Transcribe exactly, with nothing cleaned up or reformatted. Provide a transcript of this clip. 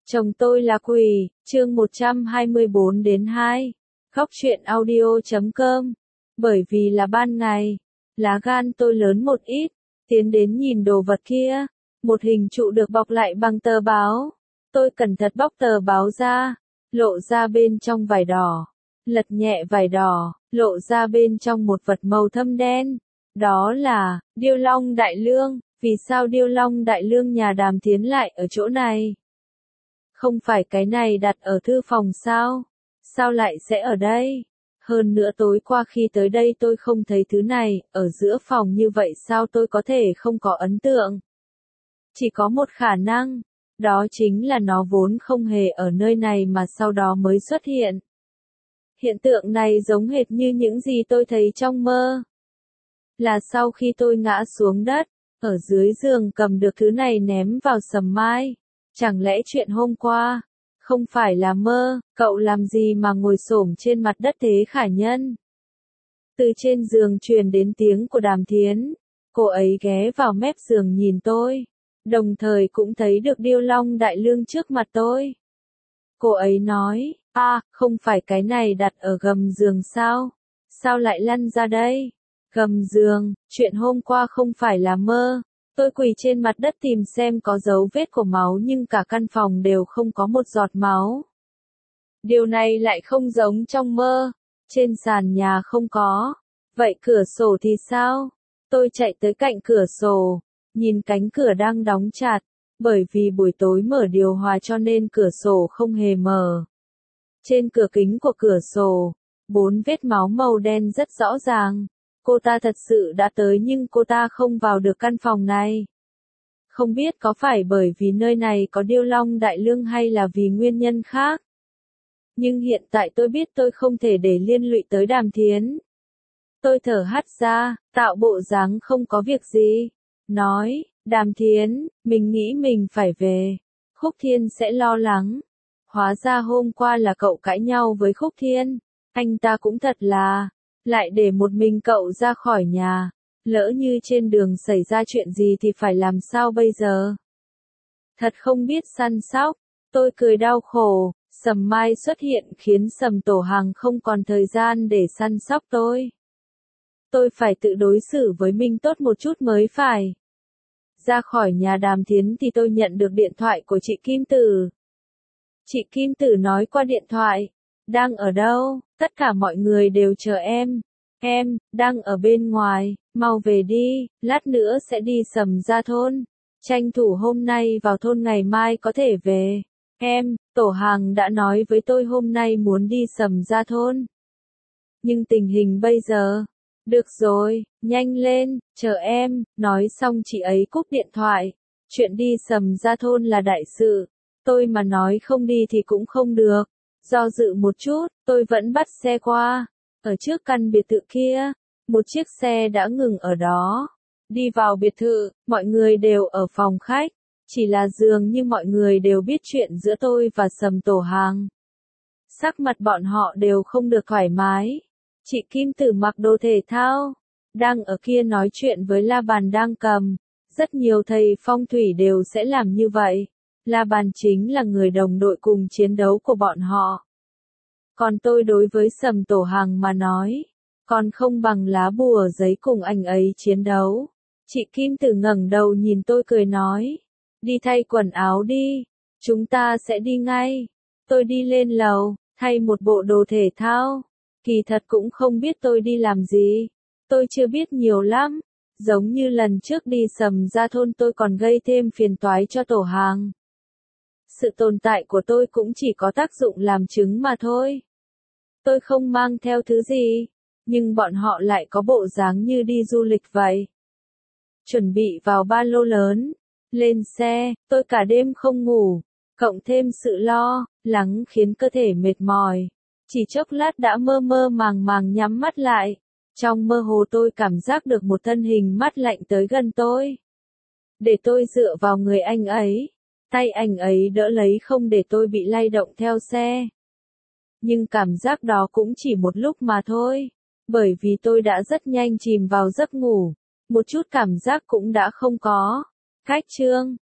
Chồng tôi là quỷ, chương một trăm hai mươi bốn đến hai. Góc truyện audio chấm com. Bởi vì là ban ngày, lá gan tôi lớn một ít, tiến đến nhìn đồ vật kia, một hình trụ được bọc lại bằng tờ báo. Tôi cẩn thận bóc tờ báo ra, lộ ra bên trong vải đỏ, lật nhẹ vải đỏ, lộ ra bên trong một vật màu thâm đen. Đó là Điêu Long Đại Lương. Vì sao Điêu Long Đại Lương nhà Đàm Thiến lại ở chỗ này? Không phải cái này đặt ở thư phòng sao? Sao lại sẽ ở đây? Hơn nữa tối qua khi tới đây tôi không thấy thứ này, ở giữa phòng như vậy sao tôi có thể không có ấn tượng? Chỉ có một khả năng, đó chính là nó vốn không hề ở nơi này mà sau đó mới xuất hiện. Hiện tượng này giống hệt như những gì tôi thấy trong mơ. Là sau khi tôi ngã xuống đất, ở dưới giường cầm được thứ này ném vào sầm mai. Chẳng lẽ chuyện hôm qua, không phải là mơ, cậu làm gì mà ngồi xổm trên mặt đất thế Khả Nhân? Từ trên giường truyền đến tiếng của Đàm Thiến, cô ấy ghé vào mép giường nhìn tôi, đồng thời cũng thấy được Điêu Long Đại Lương trước mặt tôi. Cô ấy nói, a, không phải cái này đặt ở gầm giường sao? Sao lại lăn ra đây? Gầm giường, chuyện hôm qua không phải là mơ. Tôi quỳ trên mặt đất tìm xem có dấu vết của máu nhưng cả căn phòng đều không có một giọt máu. Điều này lại không giống trong mơ. Trên sàn nhà không có. Vậy cửa sổ thì sao? Tôi chạy tới cạnh cửa sổ, nhìn cánh cửa đang đóng chặt. Bởi vì buổi tối mở điều hòa cho nên cửa sổ không hề mở. Trên cửa kính của cửa sổ, bốn vết máu màu đen rất rõ ràng. Cô ta thật sự đã tới nhưng cô ta không vào được căn phòng này. Không biết có phải bởi vì nơi này có Điêu Long Đại Lương hay là vì nguyên nhân khác. Nhưng hiện tại tôi biết tôi không thể để liên lụy tới Đàm Thiến. Tôi thở hắt ra, tạo bộ dáng không có việc gì. Nói, Đàm Thiến, mình nghĩ mình phải về. Khúc Thiên sẽ lo lắng. Hóa ra hôm qua là cậu cãi nhau với Khúc Thiên. Anh ta cũng thật là... lại để một mình cậu ra khỏi nhà, lỡ như trên đường xảy ra chuyện gì thì phải làm sao bây giờ? Thật không biết săn sóc, tôi cười đau khổ, Sầm Mai xuất hiện khiến Sầm Tổ Hằng không còn thời gian để săn sóc tôi. Tôi phải tự đối xử với mình tốt một chút mới phải. Ra khỏi nhà Đàm Thiến thì tôi nhận được điện thoại của chị Kim Tử. Chị Kim Tử nói qua điện thoại. Đang ở đâu? Tất cả mọi người đều chờ em. Em, đang ở bên ngoài, mau về đi, lát nữa sẽ đi Sầm Gia thôn. Tranh thủ hôm nay vào thôn ngày mai có thể về. Em, Tổ Hằng đã nói với tôi hôm nay muốn đi Sầm Gia thôn. Nhưng tình hình bây giờ... Được rồi, nhanh lên, chờ em, nói xong chị ấy cúp điện thoại. Chuyện đi Sầm Gia thôn là đại sự. Tôi mà nói không đi thì cũng không được. Do dự một chút, tôi vẫn bắt xe qua. Ở trước căn biệt thự kia, một chiếc xe đã ngừng ở đó. Đi vào biệt thự, mọi người đều ở phòng khách. Chỉ là dường như mọi người đều biết chuyện giữa tôi và Sầm Tổ Hằng. Sắc mặt bọn họ đều không được thoải mái. Chị Kim Tử mặc đồ thể thao, đang ở kia nói chuyện với La Bàn đang cầm. Rất nhiều thầy phong thủy đều sẽ làm như vậy. La Bàn chính là người đồng đội cùng chiến đấu của bọn họ. Còn tôi đối với Sầm Tổ Hằng mà nói, còn không bằng lá bùa giấy cùng anh ấy chiến đấu. Chị Kim Tử ngẩng đầu nhìn tôi cười nói, đi thay quần áo đi, chúng ta sẽ đi ngay. Tôi đi lên lầu, thay một bộ đồ thể thao, kỳ thật cũng không biết tôi đi làm gì. Tôi chưa biết nhiều lắm, giống như lần trước đi Sầm Gia thôn tôi còn gây thêm phiền toái cho Tổ Hằng. Sự tồn tại của tôi cũng chỉ có tác dụng làm chứng mà thôi. Tôi không mang theo thứ gì, nhưng bọn họ lại có bộ dáng như đi du lịch vậy. Chuẩn bị vào ba lô lớn, lên xe, tôi cả đêm không ngủ, cộng thêm sự lo lắng khiến cơ thể mệt mỏi. Chỉ chốc lát đã mơ mơ màng màng nhắm mắt lại. Trong mơ hồ tôi cảm giác được một thân hình mát lạnh tới gần tôi. Để tôi dựa vào người anh ấy. Tay anh ấy đỡ lấy không để tôi bị lay động theo xe. Nhưng cảm giác đó cũng chỉ một lúc mà thôi. Bởi vì tôi đã rất nhanh chìm vào giấc ngủ. Một chút cảm giác cũng đã không có. Cách chương.